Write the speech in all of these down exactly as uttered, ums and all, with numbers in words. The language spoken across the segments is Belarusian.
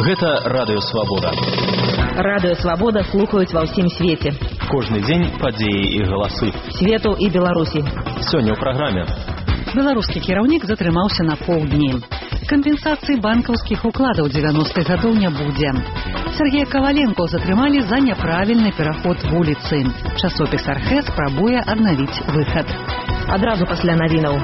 Гэта Радыё Свабода. Радыё Свабода слухаюць ва ўсім свеце. Кожны дзень падзеі і галасы. Свету і Беларусі. Сёння ў праграме. Беларускі кіраўнік затрымаўся на паўдні. Кампенсацыі банкаўскіх укладаў дзевяностых гадоў не будзе. Сергея Коваленко затрымалі за няправільны пераход вуліцы. Часопіс «Архэ» спрабуе аднавіць выхад. Адразу пасля навінаў.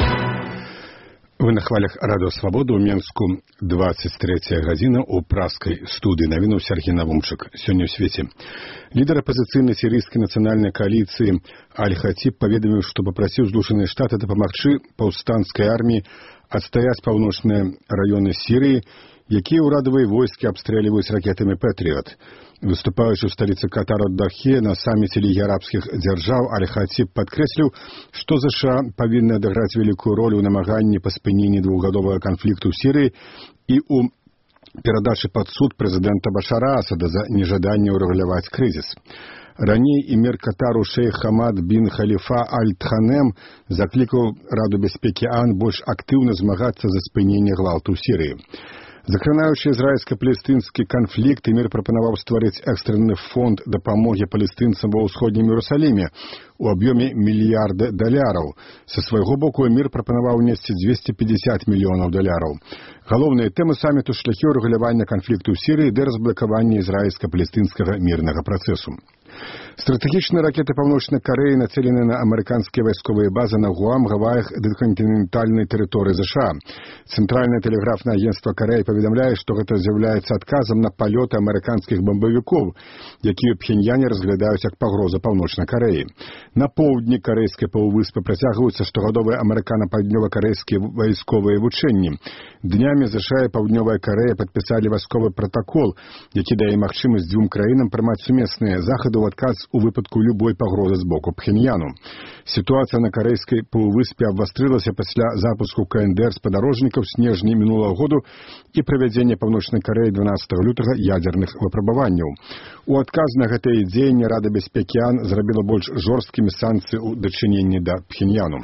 Вы на хвалях Радыё Свабода ў Менску. двадцать третья гадзіна ў праскай студыі. Навінуў Сергей Навумчык. Сёння ў свеце. Лідар апазіцыйнай сірыйскай нацыянальнай кааліцыі Аль-Хатіб паведаміў, што папрасіў Злучаныя Штаты дапамагчы паўстанцкай арміі адстаяць паўночныя раёны Сірыі, якія ўрадавыя войскі абстрэльваюць ракетамі «Пэтрыот». Выступаючы ў сталіцы Катара Дахе на саміце Лігі арабскіх дзяржаў, Аль-Хатіб падкрэсліў, што ЗША павінны адыграць вялікую ролю ў намаганні па спыненні двухгадовага канфлікту ў Сірыі і ў перадачы пад суд прэзідэнта Башара Асада за нежаданне ўрэгуляваць крызіс. Раней эмір Катару шэйх Хамад бін Халіфа Аль-Тханем заклікаў Раду бяспекі ААН больш актыўна змагацца за спыненне гвалту ў Сірыі. Закранаючы ізраільска-палестынскі канфлікт, эмір прапанаваў стварыць экстрэнны фонд дапамогі палестынцам ва ўсходнім Іерусаліме у аб'ёме мільярда даляраў. Са свайго боку эмір прапанаваў внесці двести пятьдесят мільёнаў даляраў. Галоўныя тэмы саміту — шляхі ўрэгулявання канфлікту ў Сірыі ды разблакавання ізраільска-палестынскага мірнага працэсу. Стратэгічныя ракеты Паўночнай Карэі нацелены на амерыканскія вайсковыя базы на Гуам, Гаваях ды кантынентальнай тэрыторыі ЗША. Цэнтральнае тэлеграфнае агенцтва Карэі паведамляе, што гэта з'яўляецца адказам на палёты амерыканскіх бамбавікоў, якія ў Пхеньяне разглядаюць як пагроза Паўночнай Карэі. На поўдні карэйскай паўвыспы працягваюцца штогадовыя амерыкана-паўднёва-карэйскія вайсковыя вучэнні. Днямі ЗША і Паўднёвая Карэя падпісалі вайсковы пратакол, які дае магчымасць дзвюм краінам прымаць сумесныя захады ў адказ у выпадку любой пагрозы з боку Пхеньяну. Сітуацыя на карэйскай паўвыспе абвастрылася пасля запуску КНДР спадарожнікаў снежні мінулага году і правядзення Паўночнай Карэі дванаццатага лютага ядзерных выпрабаванняў. У адказ на гэтае дзеянне Рада бяспекі ААН зрабіла больш жорсткімі санкцыі ў дачыненні да Пхеньяну.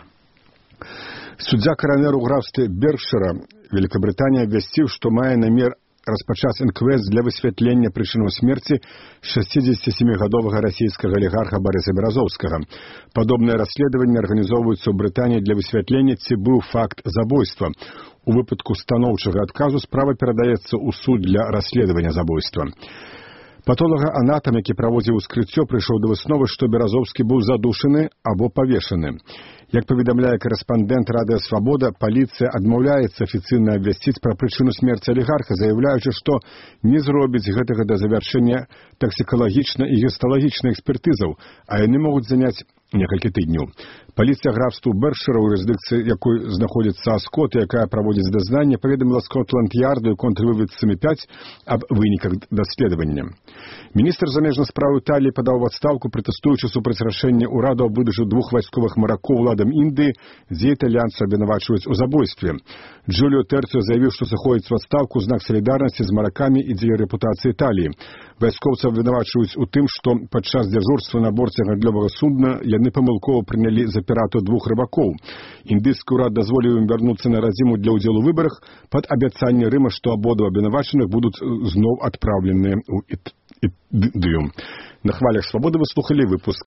Суддзя каранер у графстве Беркшыра, Великабрытанія, абвясціў, што мае намер распачаць інквест для высвятлення прычынаў смерці шэсцідзесяцісямігадовага расійскага алігарха Барыса Беразоўскага. Падобныя расследаванні арганізоўваюцца ў Брытаніі для высвятлення, ці быў факт забойства. У выпадку станоўчага адказу справа перадаецца ў суд для расследавання забойства. Патолага-анатам, які праводзіў ускрыццё, прыйшоў да высновы, што Беразоўскі быў задушаны або павешаны. Як паведамляе карэспандэнт Радыё Свабода, паліцыя адмаўляецца афіцыйна абвясціць пра прычыну смерці алігарха, заяўляючы, што не зробіць гэтага да завяршэння таксікалагічна і гісталагічных экспертызаў, а яны могуць заняць некалькі тыдняў. Паліцыя графству Беркшыра, у юрысдыкцыі якой знаходзіцца Аскот, якая праводзіць дазнанне, паведаміла Скотланд-Ярду і контрвыведцамі пяць аб выніках даследавання. Міністр замежных спраў Італіі падаў у адстаўку, пратэстуючы супраць рашэння ўраду аб выдачы двух вайсковых маракоў уладам Індыі, дзе італьянцы абвінавачваюць у забойстве. Джуліо Тэрціо заявіў, што сыходзіць у адстаўку ў знак салідарнасці з маракамі і дзеля рэпутацыі Італіі. Вайскоўцы абвінавачваюць у тым, што падчас дзяжурства на борце гандлёвага судна яны памылкова прынялі за піратаў двух рыбакоў. Індыйскі ўрад дазволіў ім вярнуцца на радзіму для ўдзелу ў выбарах пад абяцанне Рыма, што абодва абвінавачаных будуць зноў адпраўленыя ў Індыю. На хвалях Свабоды вы слухалі выпуск